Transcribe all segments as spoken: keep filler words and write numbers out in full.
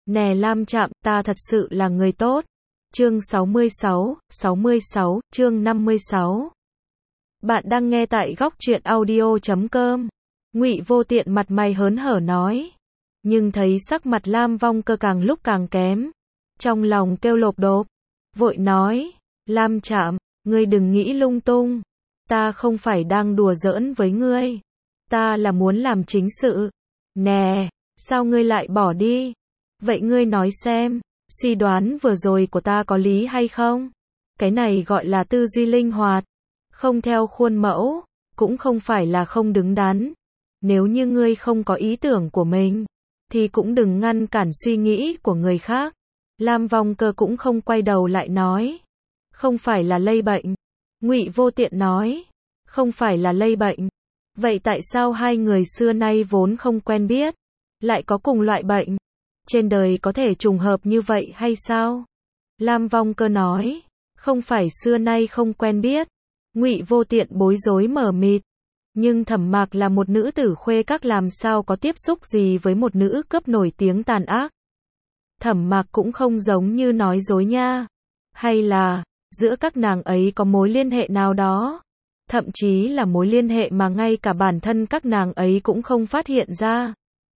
Nè Lam Trạm, ta thật sự là người tốt. Chương sáu mươi sáu, sáu mươi sáu, chương năm mươi sáu. Bạn đang nghe tại góc truyện audio chấm com. Ngụy Vô Tiện mặt mày hớn hở nói, nhưng thấy sắc mặt Lam Vong Cơ càng lúc càng kém, trong lòng kêu lộp độp, vội nói, Lam Trạm, ngươi đừng nghĩ lung tung, ta không phải đang đùa giỡn với ngươi, ta là muốn làm chính sự. Nè, sao ngươi lại bỏ đi? Vậy ngươi nói xem, suy đoán vừa rồi của ta có lý hay không? Cái này gọi là tư duy linh hoạt, không theo khuôn mẫu, cũng không phải là không đứng đắn. Nếu như ngươi không có ý tưởng của mình, thì cũng đừng ngăn cản suy nghĩ của người khác. Lam Vong Cơ cũng không quay đầu lại nói, không phải là lây bệnh. Ngụy Vô Tiện nói, không phải là lây bệnh. Vậy tại sao hai người xưa nay vốn không quen biết, lại có cùng loại bệnh? Trên đời có thể trùng hợp như vậy hay sao? Lam Vong Cơ nói, không phải xưa nay không quen biết. Ngụy Vô Tiện bối rối mờ mịt. Nhưng Thẩm Mạc là một nữ tử khuê các, làm sao có tiếp xúc gì với một nữ cướp nổi tiếng tàn ác? Thẩm Mạc cũng không giống như nói dối nha. Hay là, giữa các nàng ấy có mối liên hệ nào đó? Thậm chí là mối liên hệ mà ngay cả bản thân các nàng ấy cũng không phát hiện ra.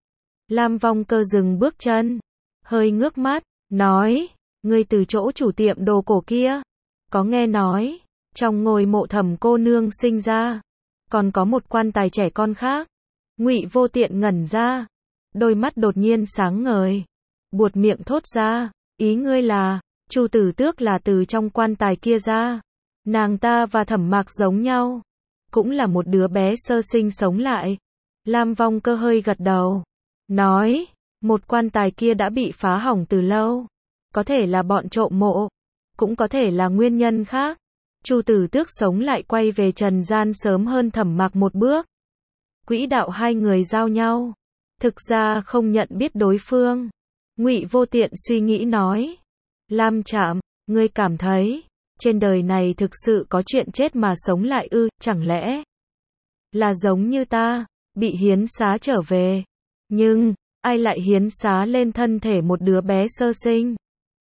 Lam Vong Cơ dừng bước chân, hơi ngước mắt, nói, ngươi từ chỗ chủ tiệm đồ cổ kia, có nghe nói, trong ngôi mộ Thẩm cô nương sinh ra, còn có một quan tài trẻ con khác. Ngụy Vô Tiện ngẩn ra, đôi mắt đột nhiên sáng ngời, buột miệng thốt ra, ý ngươi là, Chu Tử Tước là từ trong quan tài kia ra. Nàng ta và Thẩm Mạc giống nhau, cũng là một đứa bé sơ sinh sống lại. Lam Vong Cơ hơi gật đầu, nói, một quan tài kia đã bị phá hỏng từ lâu, có thể là bọn trộm mộ, cũng có thể là nguyên nhân khác. Chu Tử Tước sống lại quay về trần gian sớm hơn Thẩm Mạc một bước. Quỹ đạo hai người giao nhau, thực ra không nhận biết đối phương. Ngụy Vô Tiện suy nghĩ nói, Lam Trạm, ngươi cảm thấy trên đời này thực sự có chuyện chết mà sống lại ư? Chẳng lẽ là giống như ta, bị hiến xá trở về? Nhưng, ai lại hiến xá lên thân thể một đứa bé sơ sinh?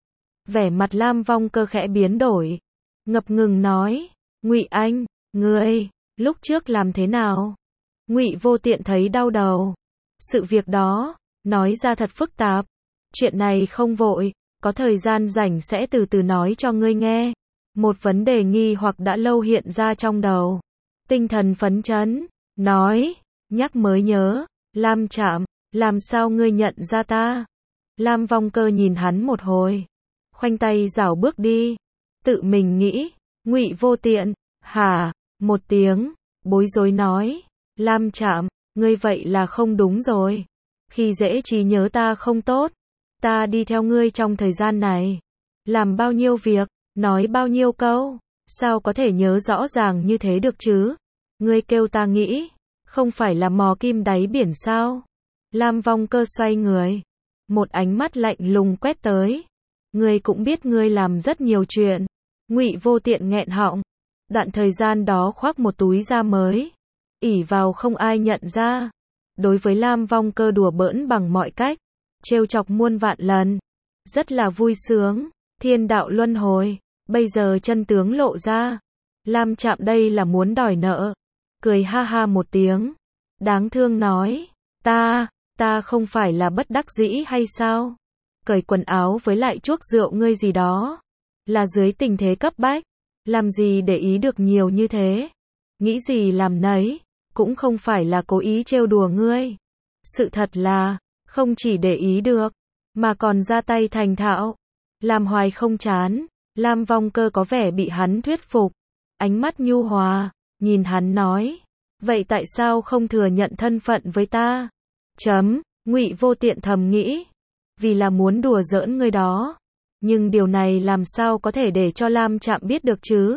Vẻ mặt Lam Vong Cơ khẽ biến đổi, ngập ngừng nói, Ngụy Anh, ngươi, lúc trước làm thế nào? Ngụy Vô Tiện thấy đau đầu. Sự việc đó, nói ra thật phức tạp. Chuyện này không vội, có thời gian rảnh sẽ từ từ nói cho ngươi nghe. Một vấn đề nghi hoặc đã lâu hiện ra trong đầu. Tinh thần phấn chấn, nói, nhắc mới nhớ, Lam Trạm, làm sao ngươi nhận ra ta? Lam Vong Cơ nhìn hắn một hồi, khoanh tay rảo bước đi, tự mình nghĩ. Ngụy Vô Tiện, hả, một tiếng, bối rối nói, Lam Trạm, ngươi vậy là không đúng rồi. Khi dễ trí nhớ ta không tốt, ta đi theo ngươi trong thời gian này, làm bao nhiêu việc, nói bao nhiêu câu, sao có thể nhớ rõ ràng như thế được chứ? Ngươi kêu ta nghĩ, không phải là mò kim đáy biển sao? Lam Vong Cơ xoay người, một ánh mắt lạnh lùng quét tới. Ngươi cũng biết ngươi làm rất nhiều chuyện. Ngụy Vô Tiện nghẹn họng, đoạn thời gian đó khoác một túi da mới, ỷ vào không ai nhận ra. Đối với Lam Vong Cơ đùa bỡn bằng mọi cách, trêu chọc muôn vạn lần, rất là vui sướng. Thiên đạo luân hồi, bây giờ chân tướng lộ ra. Lam Trạm đây là muốn đòi nợ. Cười ha ha một tiếng, đáng thương nói, ta, ta không phải là bất đắc dĩ hay sao? Cởi quần áo với lại chuốc rượu ngươi gì đó, là dưới tình thế cấp bách, làm gì để ý được nhiều như thế? Nghĩ gì làm nấy, cũng không phải là cố ý trêu đùa ngươi. Sự thật là, không chỉ để ý được, mà còn ra tay thành thạo. Làm hoài không chán. Lam Vong Cơ có vẻ bị hắn thuyết phục, ánh mắt nhu hòa, nhìn hắn nói, vậy tại sao không thừa nhận thân phận với ta? Chấm, Ngụy Vô Tiện thầm nghĩ, vì là muốn đùa giỡn ngươi đó, nhưng điều này làm sao có thể để cho Lam Trạm biết được chứ?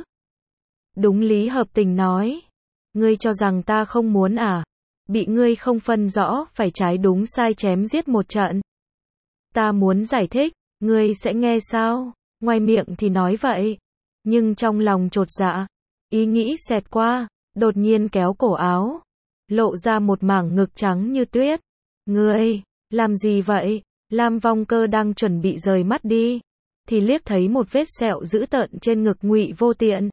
Đúng lý hợp tình nói, ngươi cho rằng ta không muốn à? Bị ngươi không phân rõ phải trái đúng sai chém giết một trận. Ta muốn giải thích, ngươi sẽ nghe sao? Ngoài miệng thì nói vậy, nhưng trong lòng chột dạ, ý nghĩ xẹt qua, đột nhiên kéo cổ áo, lộ ra một mảng ngực trắng như tuyết. Ngươi, làm gì vậy? Lam Vong Cơ đang chuẩn bị rời mắt đi, thì liếc thấy một vết sẹo dữ tợn trên ngực Ngụy Vô Tiện.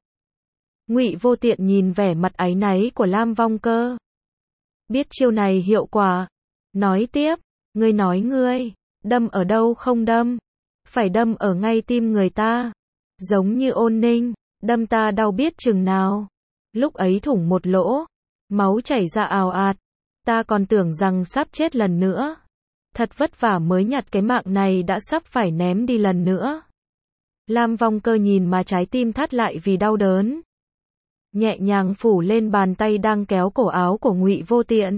Ngụy Vô Tiện nhìn vẻ mặt áy náy của Lam Vong Cơ, biết chiêu này hiệu quả, nói tiếp, ngươi nói ngươi, đâm ở đâu không đâm, phải đâm ở ngay tim người ta, giống như Ôn Ninh, đâm ta đau biết chừng nào, lúc ấy thủng một lỗ, máu chảy ra ào ạt, ta còn tưởng rằng sắp chết lần nữa, thật vất vả mới nhặt cái mạng này đã sắp phải ném đi lần nữa. Lam Vong Cơ nhìn mà trái tim thắt lại vì đau đớn, nhẹ nhàng phủ lên bàn tay đang kéo cổ áo của Ngụy Vô Tiện,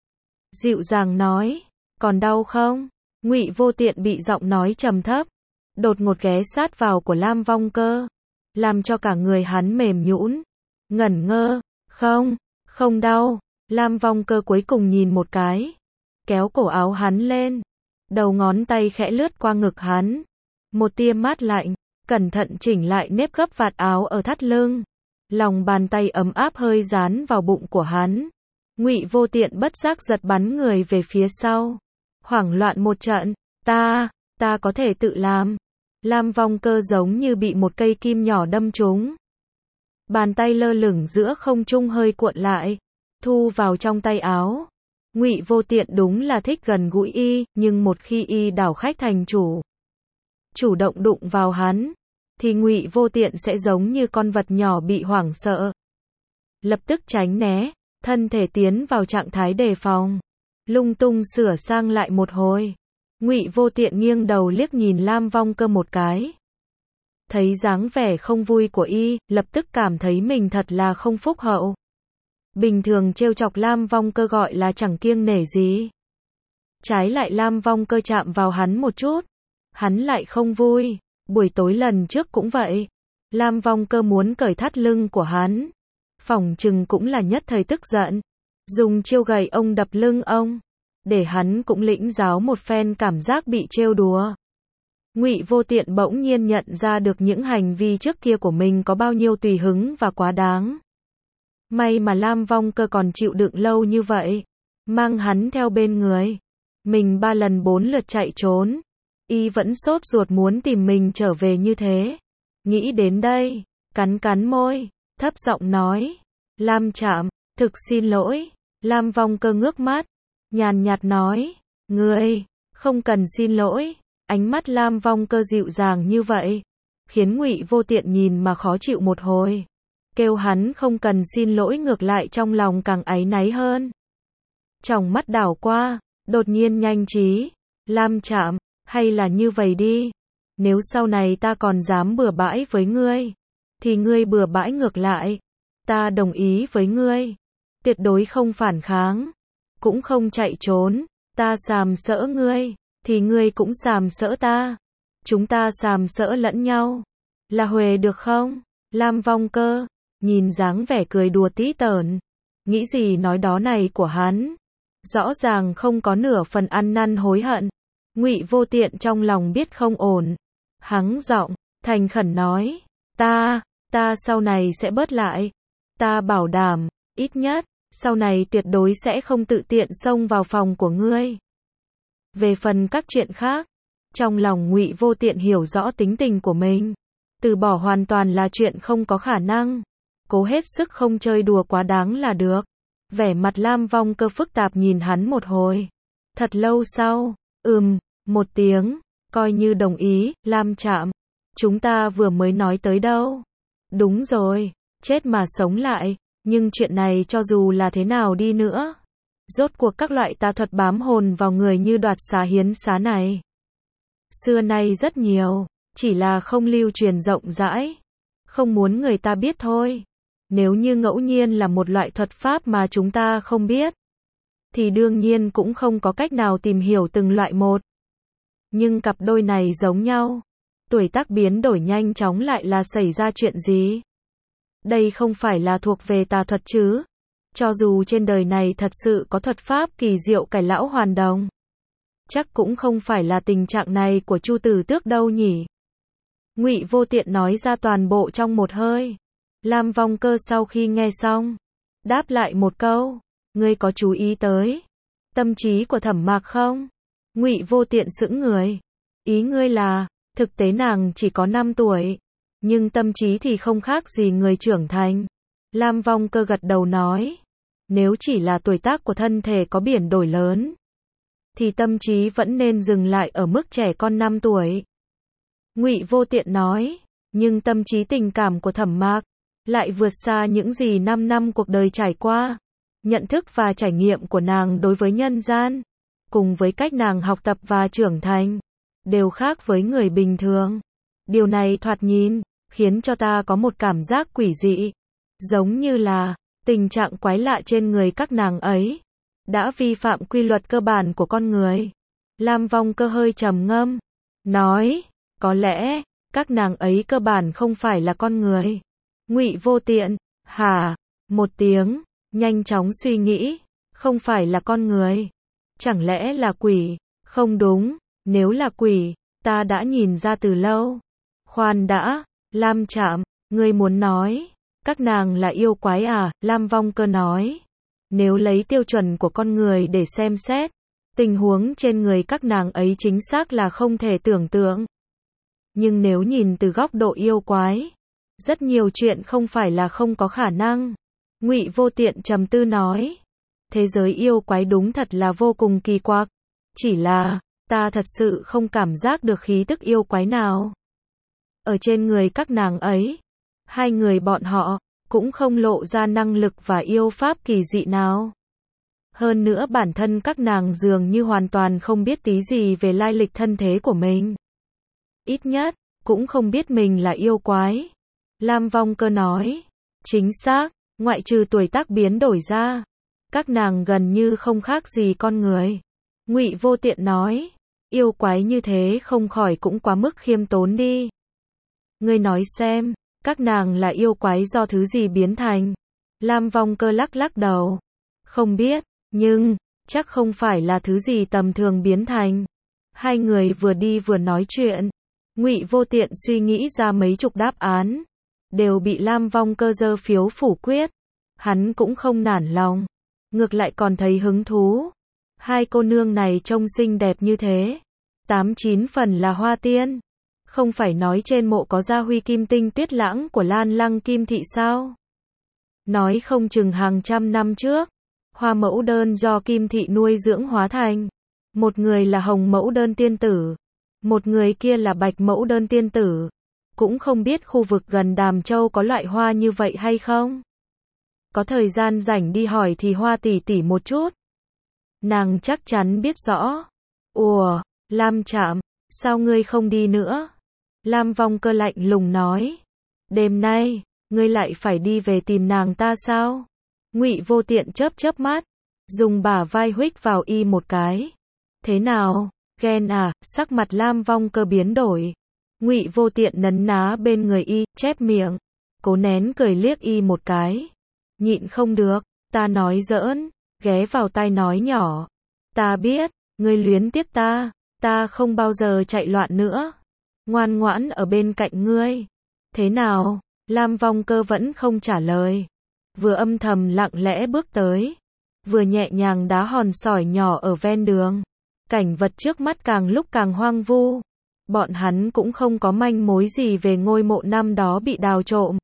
dịu dàng nói, còn đau không? Ngụy Vô Tiện bị giọng nói trầm thấp, đột ngột ghé sát vào của Lam Vong Cơ, làm cho cả người hắn mềm nhũn, ngẩn ngơ, không, không đau. Lam Vong Cơ cuối cùng nhìn một cái, kéo cổ áo hắn lên, đầu ngón tay khẽ lướt qua ngực hắn, một tia mát lạnh, cẩn thận chỉnh lại nếp gấp vạt áo ở thắt lưng, lòng bàn tay ấm áp hơi dán vào bụng của hắn. Ngụy Vô Tiện bất giác giật bắn người về phía sau, hoảng loạn một trận, ta, ta có thể tự làm. Lam Vong Cơ giống như bị một cây kim nhỏ đâm trúng, bàn tay lơ lửng giữa không trung hơi cuộn lại, thu vào trong tay áo. Ngụy Vô Tiện đúng là thích gần gũi y, nhưng một khi y đảo khách thành chủ, chủ động đụng vào hắn, thì Ngụy Vô Tiện sẽ giống như con vật nhỏ bị hoảng sợ, lập tức tránh né, thân thể tiến vào trạng thái đề phòng, lung tung sửa sang lại một hồi. Ngụy Vô Tiện nghiêng đầu liếc nhìn Lam Vong Cơ một cái, thấy dáng vẻ không vui của y, lập tức cảm thấy mình thật là không phúc hậu. Bình thường trêu chọc Lam Vong Cơ gọi là chẳng kiêng nể gì, trái lại Lam Vong Cơ chạm vào hắn một chút, hắn lại không vui. Buổi tối lần trước cũng vậy, Lam Vong Cơ muốn cởi thắt lưng của hắn, phỏng chừng cũng là nhất thời tức giận, dùng chiêu gậy ông đập lưng ông, để hắn cũng lĩnh giáo một phen cảm giác bị trêu đùa. Ngụy Vô Tiện bỗng nhiên nhận ra được những hành vi trước kia của mình có bao nhiêu tùy hứng và quá đáng. May mà Lam Vong Cơ còn chịu đựng lâu như vậy, mang hắn theo bên người. Mình ba lần bốn lượt chạy trốn, y vẫn sốt ruột muốn tìm mình trở về như thế. Nghĩ đến đây, cắn cắn môi, thấp giọng nói, Lam Trạm, thực xin lỗi. Lam Vong Cơ ngước mắt, nhàn nhạt nói, ngươi, không cần xin lỗi. Ánh mắt Lam Vong Cơ dịu dàng như vậy, khiến Ngụy Vô Tiện nhìn mà khó chịu một hồi. Kêu hắn không cần xin lỗi ngược lại trong lòng càng áy náy hơn. Tròng mắt đảo qua, đột nhiên nhanh trí, Lam Trạm, hay là như vậy đi, nếu sau này ta còn dám bừa bãi với ngươi, thì ngươi bừa bãi ngược lại, ta đồng ý với ngươi, tuyệt đối không phản kháng, cũng không chạy trốn, ta sàm sỡ ngươi, thì ngươi cũng sàm sỡ ta, chúng ta sàm sỡ lẫn nhau, là huề được không? Lam Vong Cơ, nhìn dáng vẻ cười đùa tí tởn, nghĩ gì nói đó này của hắn, rõ ràng không có nửa phần ăn năn hối hận. Ngụy Vô Tiện trong lòng biết không ổn, hắng giọng, thành khẩn nói, ta, ta sau này sẽ bớt lại, ta bảo đảm, ít nhất, sau này tuyệt đối sẽ không tự tiện xông vào phòng của ngươi. Về phần các chuyện khác, trong lòng Ngụy Vô Tiện hiểu rõ tính tình của mình, từ bỏ hoàn toàn là chuyện không có khả năng, cố hết sức không chơi đùa quá đáng là được. Vẻ mặt Lam Vong Cơ phức tạp nhìn hắn một hồi, thật lâu sau, ừm, một tiếng, coi như đồng ý. Lam Trạm, chúng ta vừa mới nói tới đâu? Đúng rồi, chết mà sống lại, nhưng chuyện này cho dù là thế nào đi nữa, rốt cuộc các loại tà thuật bám hồn vào người như đoạt xá hiến xá này, xưa nay rất nhiều, chỉ là không lưu truyền rộng rãi, không muốn người ta biết thôi. Nếu như ngẫu nhiên là một loại thuật pháp mà chúng ta không biết, thì đương nhiên cũng không có cách nào tìm hiểu từng loại một. Nhưng cặp đôi này giống nhau, tuổi tác biến đổi nhanh chóng lại là xảy ra chuyện gì? Đây không phải là thuộc về tà thuật chứ? Cho dù trên đời này thật sự có thuật pháp kỳ diệu cải lão hoàn đồng, chắc cũng không phải là tình trạng này của Chu Tử Tước đâu nhỉ? Ngụy Vô Tiện nói ra toàn bộ trong một hơi. Lam Vong Cơ sau khi nghe xong, đáp lại một câu, ngươi có chú ý tới tâm trí của Thẩm Mạc không? Ngụy Vô Tiện sững người. Ý ngươi là, thực tế nàng chỉ có năm tuổi, nhưng tâm trí thì không khác gì người trưởng thành. Lam Vong Cơ gật đầu nói, nếu chỉ là tuổi tác của thân thể có biển đổi lớn, thì tâm trí vẫn nên dừng lại ở mức trẻ con năm tuổi. Ngụy Vô Tiện nói, nhưng tâm trí tình cảm của Thẩm Mạc lại vượt xa những gì năm năm cuộc đời trải qua. Nhận thức và trải nghiệm của nàng đối với nhân gian, cùng với cách nàng học tập và trưởng thành, đều khác với người bình thường. Điều này thoạt nhìn, khiến cho ta có một cảm giác quỷ dị. Giống như là, tình trạng quái lạ trên người các nàng ấy, đã vi phạm quy luật cơ bản của con người. Lam Vong Cơ hơi trầm ngâm, nói, có lẽ, các nàng ấy cơ bản không phải là con người. Ngụy Vô Tiện, hả, một tiếng, nhanh chóng suy nghĩ, không phải là con người. Chẳng lẽ là quỷ? Không đúng, nếu là quỷ, ta đã nhìn ra từ lâu. Khoan đã, Lam Trạm, ngươi muốn nói, các nàng là yêu quái à? Lam Vong Cơ nói, nếu lấy tiêu chuẩn của con người để xem xét, tình huống trên người các nàng ấy chính xác là không thể tưởng tượng. Nhưng nếu nhìn từ góc độ yêu quái, rất nhiều chuyện không phải là không có khả năng. Ngụy Vô Tiện trầm tư nói, thế giới yêu quái đúng thật là vô cùng kỳ quặc. Chỉ là, ta thật sự không cảm giác được khí tức yêu quái nào ở trên người các nàng ấy. Hai người bọn họ cũng không lộ ra năng lực và yêu pháp kỳ dị nào. Hơn nữa bản thân các nàng dường như hoàn toàn không biết tí gì về lai lịch thân thế của mình. Ít nhất, cũng không biết mình là yêu quái. Lam Vong Cơ nói, chính xác, ngoại trừ tuổi tác biến đổi ra, các nàng gần như không khác gì con người. Ngụy Vô Tiện nói, yêu quái như thế không khỏi cũng quá mức khiêm tốn đi. Ngươi nói xem, các nàng là yêu quái do thứ gì biến thành? Lam Vong Cơ lắc lắc đầu. Không biết, nhưng, chắc không phải là thứ gì tầm thường biến thành. Hai người vừa đi vừa nói chuyện. Ngụy Vô Tiện suy nghĩ ra mấy chục đáp án, đều bị Lam Vong Cơ giơ phiếu phủ quyết. Hắn cũng không nản lòng, ngược lại còn thấy hứng thú. Hai cô nương này trông xinh đẹp như thế, tám chín phần là hoa tiên. Không phải nói trên mộ có gia huy kim tinh tuyết lãng của Lan Lăng Kim Thị sao? Nói không chừng hàng trăm năm trước, hoa mẫu đơn do Kim Thị nuôi dưỡng hóa thành. Một người là hồng mẫu đơn tiên tử, một người kia là bạch mẫu đơn tiên tử. Cũng không biết khu vực gần Đàm Châu có loại hoa như vậy hay không? Có thời gian rảnh đi hỏi thì Hoa tỷ tỷ một chút. Nàng chắc chắn biết rõ. Ủa, Lam Trạm, sao ngươi không đi nữa? Lam Vong Cơ lạnh lùng nói. Đêm nay, ngươi lại phải đi về tìm nàng ta sao? Ngụy Vô Tiện chớp chớp mắt, dùng bả vai huých vào y một cái. Thế nào, ghen à? Sắc mặt Lam Vong Cơ biến đổi. Ngụy Vô Tiện nấn ná bên người y, chép miệng, cố nén cười liếc y một cái. Nhịn không được, ta nói giỡn, ghé vào tai nói nhỏ. Ta biết, ngươi luyến tiếc ta, ta không bao giờ chạy loạn nữa. Ngoan ngoãn ở bên cạnh ngươi. Thế nào? Lam Vong Cơ vẫn không trả lời. Vừa âm thầm lặng lẽ bước tới, vừa nhẹ nhàng đá hòn sỏi nhỏ ở ven đường. Cảnh vật trước mắt càng lúc càng hoang vu. Bọn hắn cũng không có manh mối gì về ngôi mộ năm đó bị đào trộm.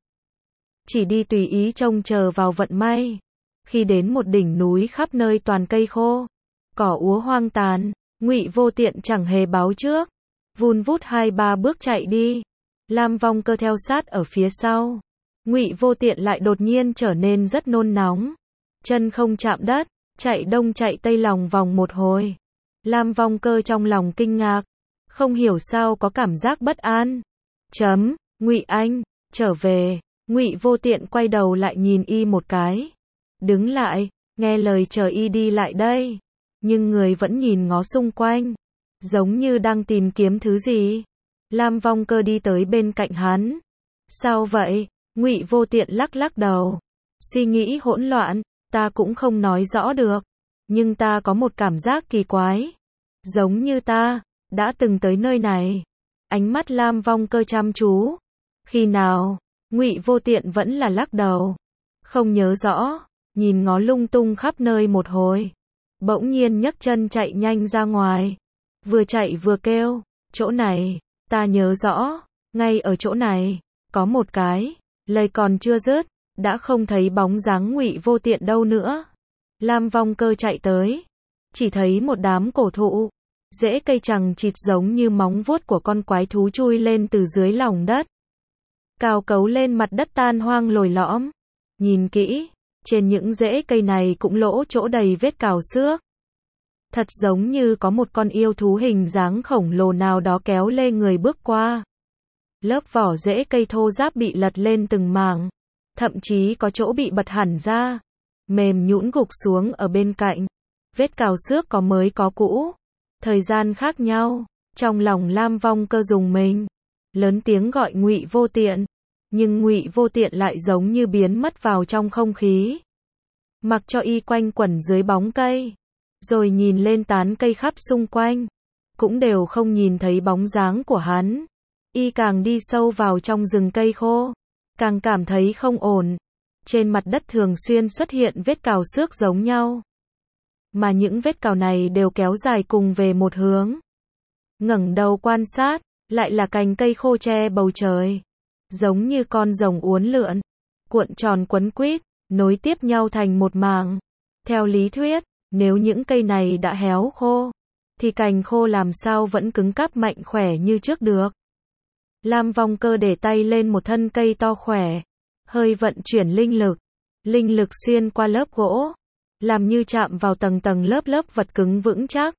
Chỉ đi tùy ý trông chờ vào vận may. Khi đến một đỉnh núi khắp nơi toàn cây khô, cỏ úa hoang tàn, Ngụy Vô Tiện chẳng hề báo trước, vun vút hai ba bước chạy đi. Lam Vong Cơ theo sát ở phía sau. Ngụy Vô Tiện lại đột nhiên trở nên rất nôn nóng, chân không chạm đất, chạy đông chạy tây lòng vòng một hồi. Lam Vong Cơ trong lòng kinh ngạc, không hiểu sao có cảm giác bất an. Chấm, Ngụy anh, trở về. Ngụy Vô Tiện quay đầu lại nhìn y một cái, đứng lại, nghe lời chờ y đi lại đây, nhưng người vẫn nhìn ngó xung quanh, giống như đang tìm kiếm thứ gì. Lam Vong Cơ đi tới bên cạnh hắn. Sao vậy? Ngụy Vô Tiện lắc lắc đầu, suy nghĩ hỗn loạn, ta cũng không nói rõ được, nhưng ta có một cảm giác kỳ quái, giống như ta đã từng tới nơi này. Ánh mắt Lam Vong Cơ chăm chú. Khi nào? Ngụy Vô Tiện vẫn là lắc đầu, không nhớ rõ, nhìn ngó lung tung khắp nơi một hồi, bỗng nhiên nhấc chân chạy nhanh ra ngoài. vừa chạy vừa kêu, chỗ này, ta nhớ rõ, ngay ở chỗ này, có một cái, lời còn chưa dứt, đã không thấy bóng dáng Ngụy Vô Tiện đâu nữa. Lam Vong Cơ chạy tới, chỉ thấy một đám cổ thụ, rễ cây chằng chịt giống như móng vuốt của con quái thú chui lên từ dưới lòng đất, cào cấu lên mặt đất tan hoang lồi lõm. Nhìn kỹ, trên những rễ cây này cũng lỗ chỗ đầy vết cào xước. Thật giống như có một con yêu thú hình dáng khổng lồ nào đó kéo lê người bước qua. Lớp vỏ rễ cây thô ráp bị lật lên từng mảng, thậm chí có chỗ bị bật hẳn ra, mềm nhũn gục xuống ở bên cạnh. Vết cào xước có mới có cũ, thời gian khác nhau. Trong lòng Lam Vong Cơ rùng mình, lớn tiếng gọi Ngụy Vô Tiện, nhưng Ngụy Vô Tiện lại giống như biến mất vào trong không khí. Mặc cho y quanh quẩn dưới bóng cây, rồi nhìn lên tán cây khắp xung quanh, cũng đều không nhìn thấy bóng dáng của hắn. Y càng đi sâu vào trong rừng cây khô, càng cảm thấy không ổn. Trên mặt đất thường xuyên xuất hiện vết cào xước giống nhau, mà những vết cào này đều kéo dài cùng về một hướng. Ngẩng đầu quan sát, lại là cành cây khô che bầu trời, giống như con rồng uốn lượn, cuộn tròn quấn quýt, nối tiếp nhau thành một mảng. Theo lý thuyết, nếu những cây này đã héo khô, thì cành khô làm sao vẫn cứng cáp mạnh khỏe như trước được. Lam Vong Cơ để tay lên một thân cây to khỏe, hơi vận chuyển linh lực. Linh lực xuyên qua lớp gỗ, làm như chạm vào tầng tầng lớp lớp vật cứng vững chắc.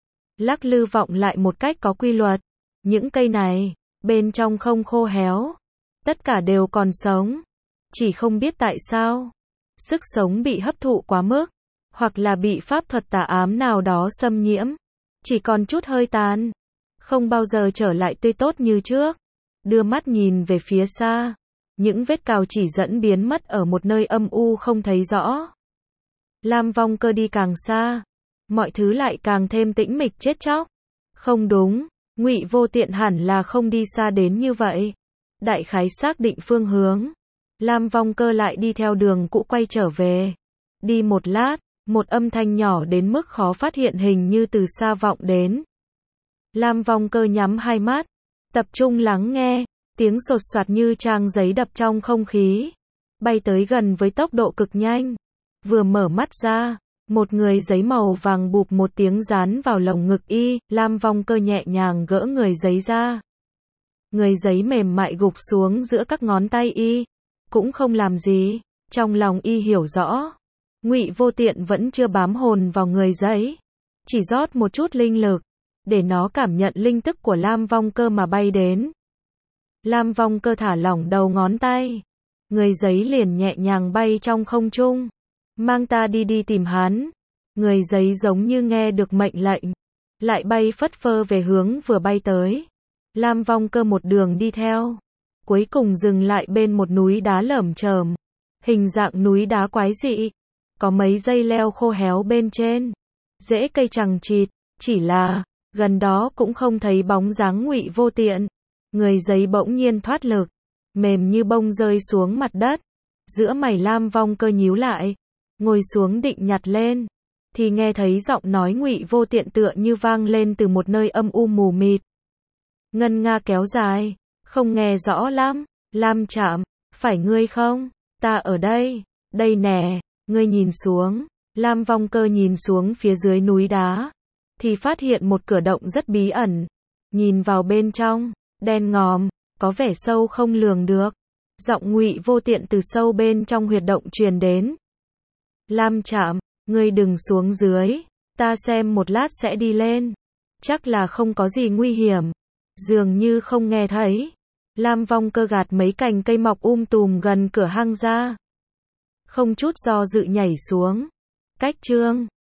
Lắc lư vọng lại một cách có quy luật. Những cây này, bên trong không khô héo, tất cả đều còn sống. Chỉ không biết tại sao, sức sống bị hấp thụ quá mức, hoặc là bị pháp thuật tà ám nào đó xâm nhiễm, chỉ còn chút hơi tàn, không bao giờ trở lại tươi tốt như trước. Đưa mắt nhìn về phía xa, những vết cào chỉ dẫn biến mất ở một nơi âm u không thấy rõ. Lam Vong Cơ đi càng xa, mọi thứ lại càng thêm tĩnh mịch chết chóc. Không đúng, Ngụy Vô Tiện hẳn là không đi xa đến như vậy. Đại khái xác định phương hướng, Lam Vong Cơ lại đi theo đường cũ quay trở về. Đi một lát, một âm thanh nhỏ đến mức khó phát hiện hình như từ xa vọng đến. Lam Vong Cơ nhắm hai mắt, tập trung lắng nghe, tiếng sột soạt như trang giấy đập trong không khí, bay tới gần với tốc độ cực nhanh. Vừa mở mắt ra, một người giấy màu vàng bụp một tiếng dán vào lồng ngực y. Lam Vong Cơ nhẹ nhàng gỡ người giấy ra. Người giấy mềm mại gục xuống giữa các ngón tay y, cũng không làm gì. Trong lòng y hiểu rõ, Ngụy Vô Tiện vẫn chưa bám hồn vào người giấy, chỉ rót một chút linh lực, để nó cảm nhận linh tức của Lam Vong Cơ mà bay đến. Lam Vong Cơ thả lỏng đầu ngón tay, người giấy liền nhẹ nhàng bay trong không trung. Mang ta đi đi tìm hắn. Người giấy giống như nghe được mệnh lệnh, lại bay phất phơ về hướng vừa bay tới. Lam Vong Cơ một đường đi theo, cuối cùng dừng lại bên một núi đá lởm chởm, hình dạng núi đá quái dị, có mấy dây leo khô héo bên trên, rễ cây chằng chịt, chỉ là gần đó cũng không thấy bóng dáng Ngụy Vô Tiện. Người giấy bỗng nhiên thoát lực, mềm như bông rơi xuống mặt đất. Giữa mày Lam Vong Cơ nhíu lại, ngồi xuống định nhặt lên, thì nghe thấy giọng nói Ngụy Vô Tiện tựa như vang lên từ một nơi âm u mù mịt. Ngân nga kéo dài, không nghe rõ lắm. Lam Trạm, phải ngươi không? Ta ở đây, đây nè, ngươi nhìn xuống. Lam Vong Cơ nhìn xuống phía dưới núi đá, thì phát hiện một cửa động rất bí ẩn. Nhìn vào bên trong, đen ngòm, có vẻ sâu không lường được. Giọng Ngụy Vô Tiện từ sâu bên trong huyệt động truyền đến. Lam Trạm, ngươi đừng xuống dưới, ta xem một lát sẽ đi lên. Chắc là không có gì nguy hiểm. Dường như không nghe thấy. Lam Vong Cơ gạt mấy cành cây mọc um tùm gần cửa hang ra, không chút do dự nhảy xuống. Cách chương